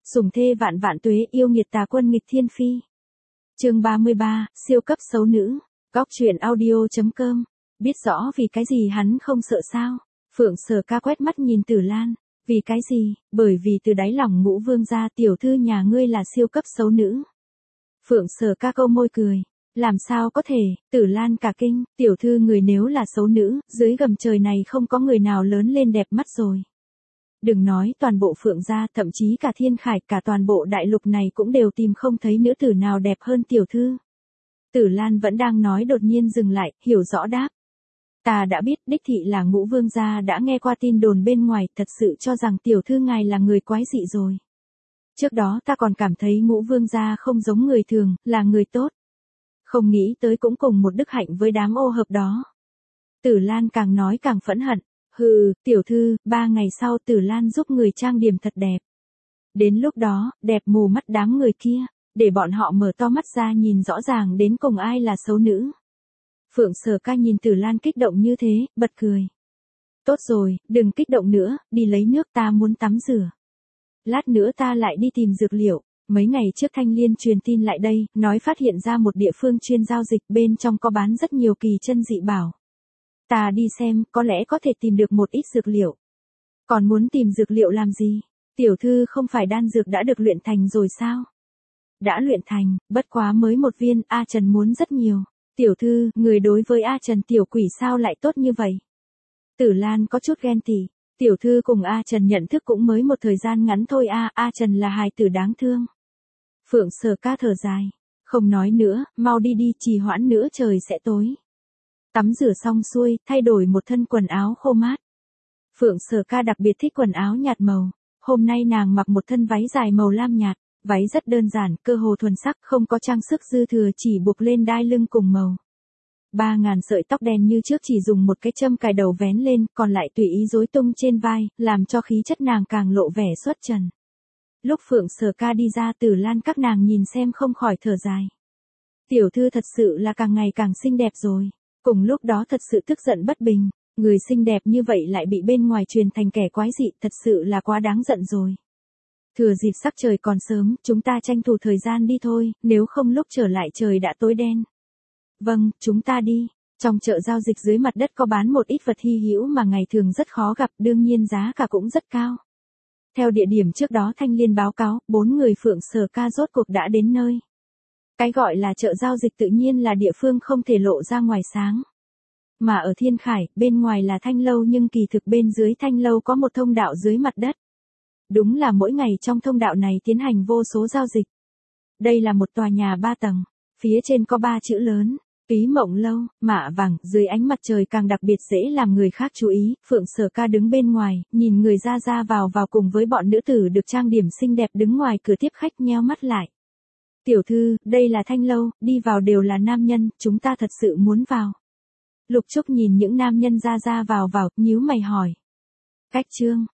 Sủng thê vạn vạn tuế, yêu nghiệt tà quân nghịch thiên phi. Chương 33, siêu cấp xấu nữ. Góc truyện audio.com. Biết rõ vì cái gì hắn không sợ sao? Phượng Sở Ca quét mắt nhìn Tử Lan. Vì cái gì? Bởi vì từ đáy lòng Ngũ Vương gia tiểu thư nhà ngươi là siêu cấp xấu nữ. Phượng Sở Ca câu môi cười. Làm sao có thể? Tử Lan cả kinh, tiểu thư người nếu là xấu nữ, dưới gầm trời này không có người nào lớn lên đẹp mắt rồi. Đừng nói toàn bộ Phượng gia, thậm chí cả Thiên Khải, cả toàn bộ đại lục này cũng đều tìm không thấy nữ tử nào đẹp hơn tiểu thư. Tử Lan vẫn đang nói đột nhiên dừng lại, hiểu rõ đáp. Ta đã biết, đích thị là Ngũ Vương gia đã nghe qua tin đồn bên ngoài, thật sự cho rằng tiểu thư ngài là người quái dị rồi. Trước đó ta còn cảm thấy Ngũ Vương gia không giống người thường, là người tốt. Không nghĩ tới cũng cùng một đức hạnh với đám ô hợp đó. Tử Lan càng nói càng phẫn hận. Hừ, tiểu thư, 3 ngày sau Tử Lan giúp người trang điểm thật đẹp. Đến lúc đó, đẹp mù mắt đám người kia, để bọn họ mở to mắt ra nhìn rõ ràng đến cùng ai là xấu nữ. Phượng Sở Ca nhìn Tử Lan kích động như thế, bật cười. Tốt rồi, đừng kích động nữa, đi lấy nước, ta muốn tắm rửa. Lát nữa ta lại đi tìm dược liệu. Mấy ngày trước Thanh Liên truyền tin lại đây, nói phát hiện ra một địa phương chuyên giao dịch, bên trong có bán rất nhiều kỳ chân dị bảo. Ta đi xem, có lẽ có thể tìm được một ít dược liệu. Còn muốn tìm dược liệu làm gì? Tiểu thư không phải đan dược đã được luyện thành rồi sao? Đã luyện thành, bất quá mới một viên, A Trần muốn rất nhiều. Tiểu thư, người đối với A Trần tiểu quỷ sao lại tốt như vậy? Tử Lan có chút ghen tị. Tiểu thư cùng A Trần nhận thức cũng mới một thời gian ngắn thôi a, A Trần là hài tử đáng thương. Phượng Sở Ca thở dài. Không nói nữa, mau đi đi, trì hoãn nữa trời sẽ tối. Tắm rửa xong xuôi, thay đổi một thân quần áo khô mát. Phượng Sở Ca đặc biệt thích quần áo nhạt màu. Hôm nay nàng mặc một thân váy dài màu lam nhạt, váy rất đơn giản, cơ hồ thuần sắc, không có trang sức dư thừa, chỉ buộc lên đai lưng cùng màu. 3.000 sợi tóc đen như trước chỉ dùng một cái châm cài đầu vén lên, còn lại tùy ý rối tung trên vai, làm cho khí chất nàng càng lộ vẻ xuất trần. Lúc Phượng Sở Ca đi ra, Tử Lan các nàng nhìn xem không khỏi thở dài. Tiểu thư thật sự là càng ngày càng xinh đẹp rồi. Cùng lúc đó thật sự tức giận bất bình, người xinh đẹp như vậy lại bị bên ngoài truyền thành kẻ quái dị, thật sự là quá đáng giận rồi. Thừa dịp sắc trời còn sớm, chúng ta tranh thủ thời gian đi thôi, nếu không lúc trở lại trời đã tối đen. Vâng, chúng ta đi. Trong chợ giao dịch dưới mặt đất có bán một ít vật hy hữu mà ngày thường rất khó gặp, đương nhiên giá cả cũng rất cao. Theo địa điểm trước đó Thanh Liên báo cáo, 4 người Phượng Sở Ca rốt cuộc đã đến nơi. Cái gọi là chợ giao dịch tự nhiên là địa phương không thể lộ ra ngoài sáng. Mà ở Thiên Khải, bên ngoài là Thanh Lâu nhưng kỳ thực bên dưới Thanh Lâu có một thông đạo dưới mặt đất. Đúng là mỗi ngày trong thông đạo này tiến hành vô số giao dịch. Đây là một tòa nhà 3 tầng, phía trên có 3 chữ lớn. Túy Mộng Lâu, mạ vàng, dưới ánh mặt trời càng đặc biệt dễ làm người khác chú ý. Phượng Sở Ca đứng bên ngoài, nhìn người ra vào cùng với bọn nữ tử được trang điểm xinh đẹp đứng ngoài cửa tiếp khách nheo mắt lại. Tiểu thư, đây là Thanh Lâu, đi vào đều là nam nhân, chúng ta thật sự muốn vào. Lục Trúc nhìn những nam nhân ra vào, nhíu mày hỏi. Cách trương,